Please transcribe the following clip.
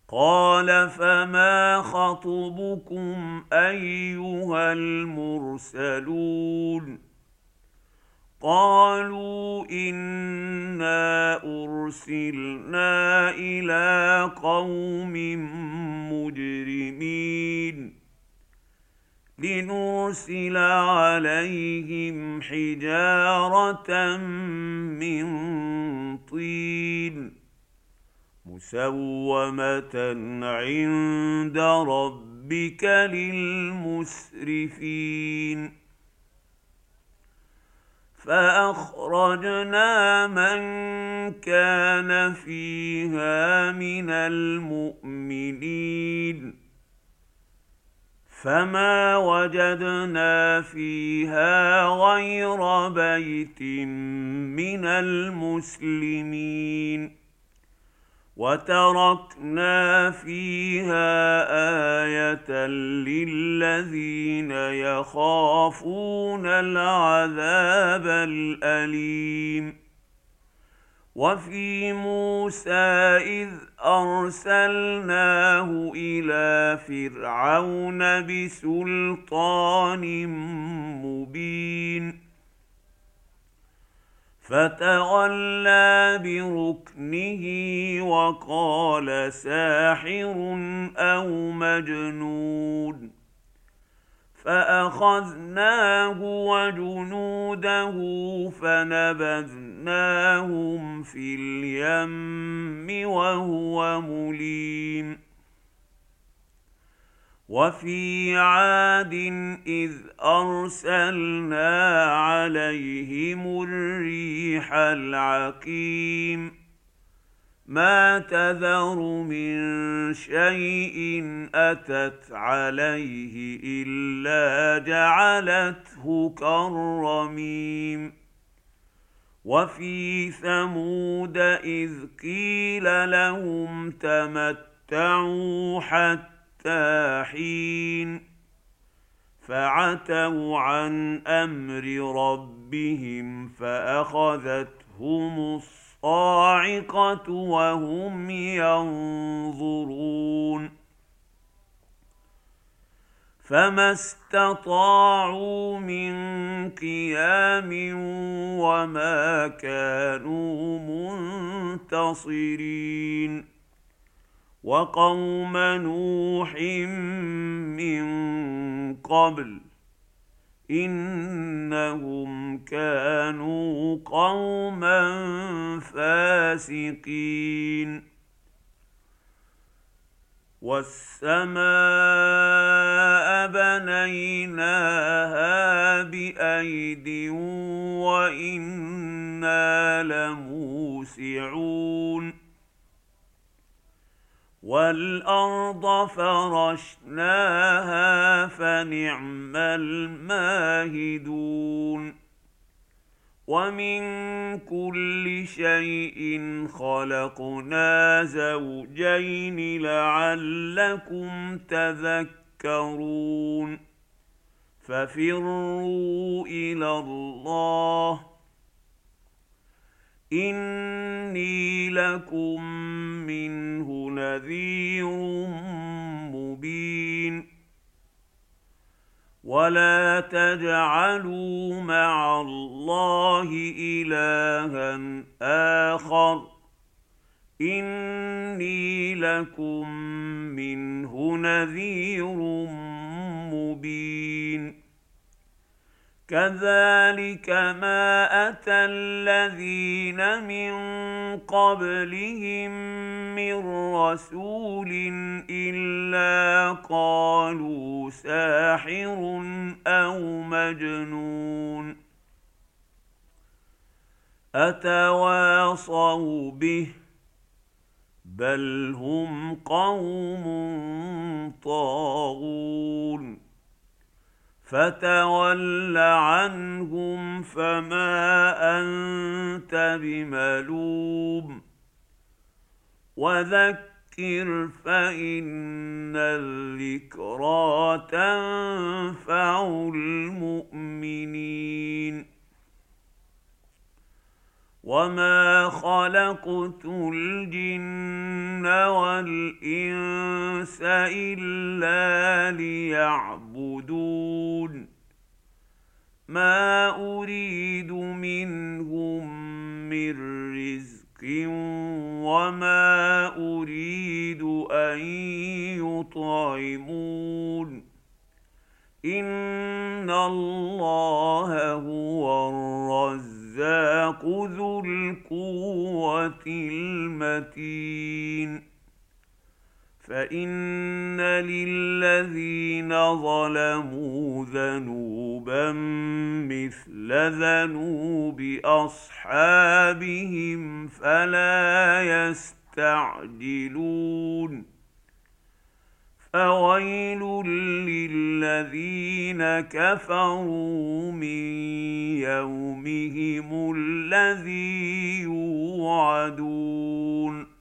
قال فما خطبكم ايها المرسلون قالوا انا ارسلنا الى قوم مجرمين لنرسل عليهم حجاره من طين مسومه عند ربك للمسرفين فاخرجنا من كان فيها من المؤمنين فما وجدنا فيها غير بيت من المسلمين وتركنا فيها ايه للذين يخافون العذاب الاليم وفي موسى اذ ارسلناه الى فرعون بسلطان مبين فتولى بركنه وقال ساحر او مجنون فاخذناه وجنوده فنبذناهم في اليم وهو مليم وفي عاد اذ ارسلنا عليهم الريح العقيم ما تذر من شيء اتت عليه الا جعلته كالرميم وفي ثمود اذ قيل لهم تمتعوا حتى حين فعتوا عن امر ربهم فاخذتهم الصاعقه وهم ينظرون فما استطاعوا من قيام وما كانوا منتصرين وقوم نوح من قبل انهم كانوا قوما فاسقين والسماء بنيناها بايد وانا لموسعون والارض فرشناها فنعم الماهدون ومن كل شيء خلقنا زوجين لعلكم تذكرون ففروا الى الله إني لكم منه نذير مبين ولا تجعلوا مع الله إلها آخر إني لكم منه نذير مبين كذلك ما أتى الذين من قبلهم من رسول إلا قالوا ساحر أو مجنون أتواصوا به بل هم قوم طاغون فتول عنهم فما أنت بملوم وذكر فإن الذكرى تنفع المؤمنين وما خلقت الجن والانس الا ليعبدون ما اريد منهم من رزق وما اريد ان يطعمون ان الله هو الرزاق ذو القوه المتين فان للذين ظلموا ذنوبا مثل ذنوب اصحابهم فلا يستعجلون فويل للذين كفروا من يومهم الذي يوعدون